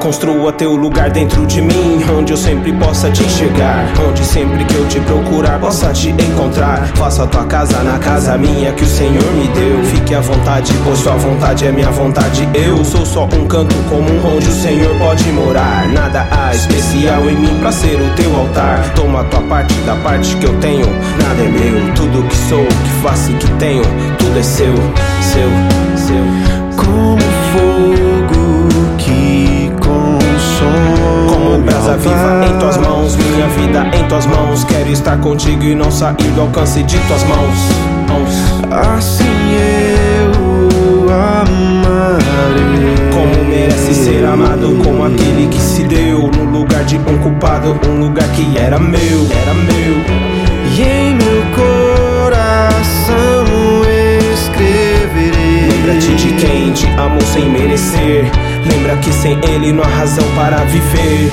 Construa teu lugar dentro de mim, onde eu sempre possa te enxergar, onde sempre que eu te procurar possa te encontrar. Faça a tua casa na casa minha que o Senhor me deu. Fique à vontade, pois sua vontade é minha vontade. Eu sou só um canto comum onde o Senhor pode morar. Nada há especial em mim pra ser o teu altar. Toma a tua parte da parte que eu tenho, nada é meu. Tudo que sou, que faço e que tenho, tudo é seu, seu, seu. Como fogo que consome, como brasa viva em tuas mãos, minha vida em tuas mãos. Quero estar contigo e não sair do alcance de tuas mãos. Assim eu amarei. Como merece ser amado, como aquele que se deu no lugar de um culpado, um lugar que era meu, era meu. E em meu coração escreverei. Lembra-te de quem te amou sem merecer. Lembra que sem ele não há razão para viver.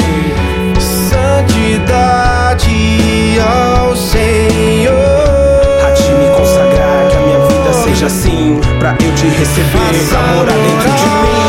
Santidade ao Senhor. A ti me consagrar, que a minha vida seja assim, pra eu te receber, pra morar dentro de mim.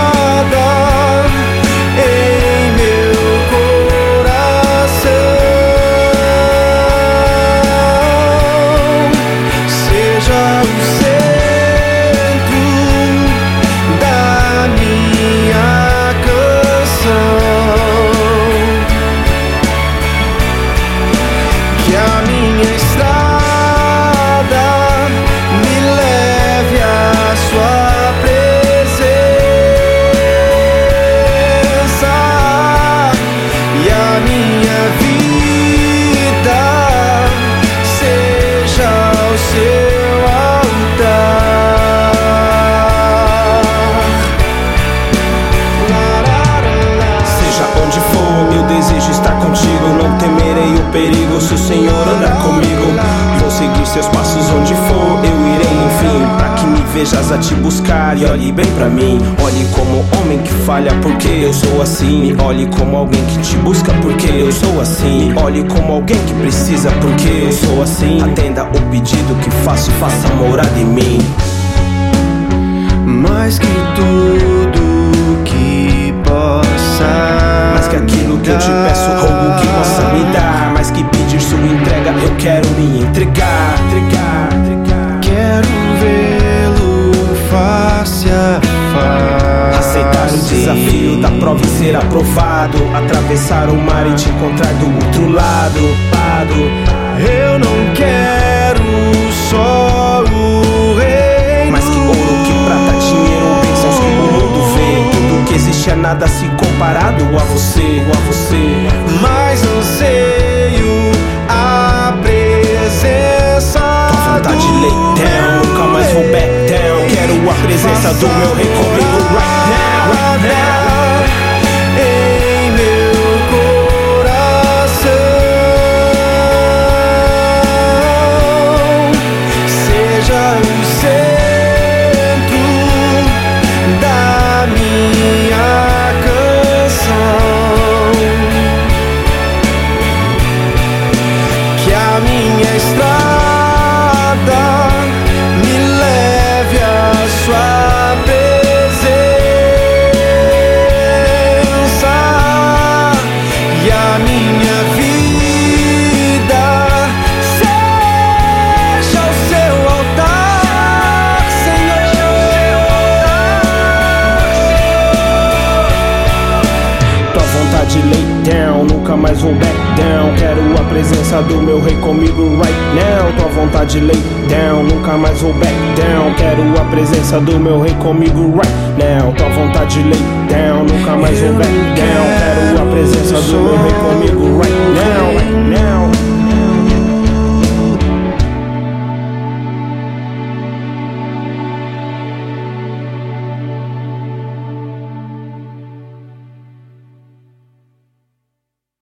Perigo, se o Senhor andar comigo, vou seguir seus passos onde for, eu irei enfim, pra que me vejas a te buscar e olhe bem pra mim. Olhe como homem que falha porque eu sou assim. Me olhe como alguém que te busca porque eu sou assim. Me olhe como alguém que precisa porque eu sou assim. Atenda o pedido que faço, faça morada em mim. Mais que tudo que possa, mais que aquilo que eu te peço, rogo que possa me dar. Mais que pedir sua entrega, eu quero me entregar. Quero vê-lo face a face. Aceitar o desafio da prova e ser aprovado. Atravessar o mar e te encontrar do outro lado. Eu não quero só o reino, mais que ouro, que prata, dinheiro, bênçãos que o mundo vê. Tudo que existe é nada se comparado a você, mas anseio a presença. Tua vontade lay down, nunca mais vou back down. Quero a presença do meu rei comigo right now. Em meu coração seja o centro da minha canção, que a minha estrada me leve à sua presença, e a minha vida seja o seu altar, Senhor. Tua vontade lay down, nunca mais vou back down. Quero a presença do meu rei comigo right now. Tua vontade lay down, nunca mais vou back down. Quero a presença do meu rei comigo right now. Tua vontade lay down, nunca mais vou back down. Quero a presença do meu rei comigo right now.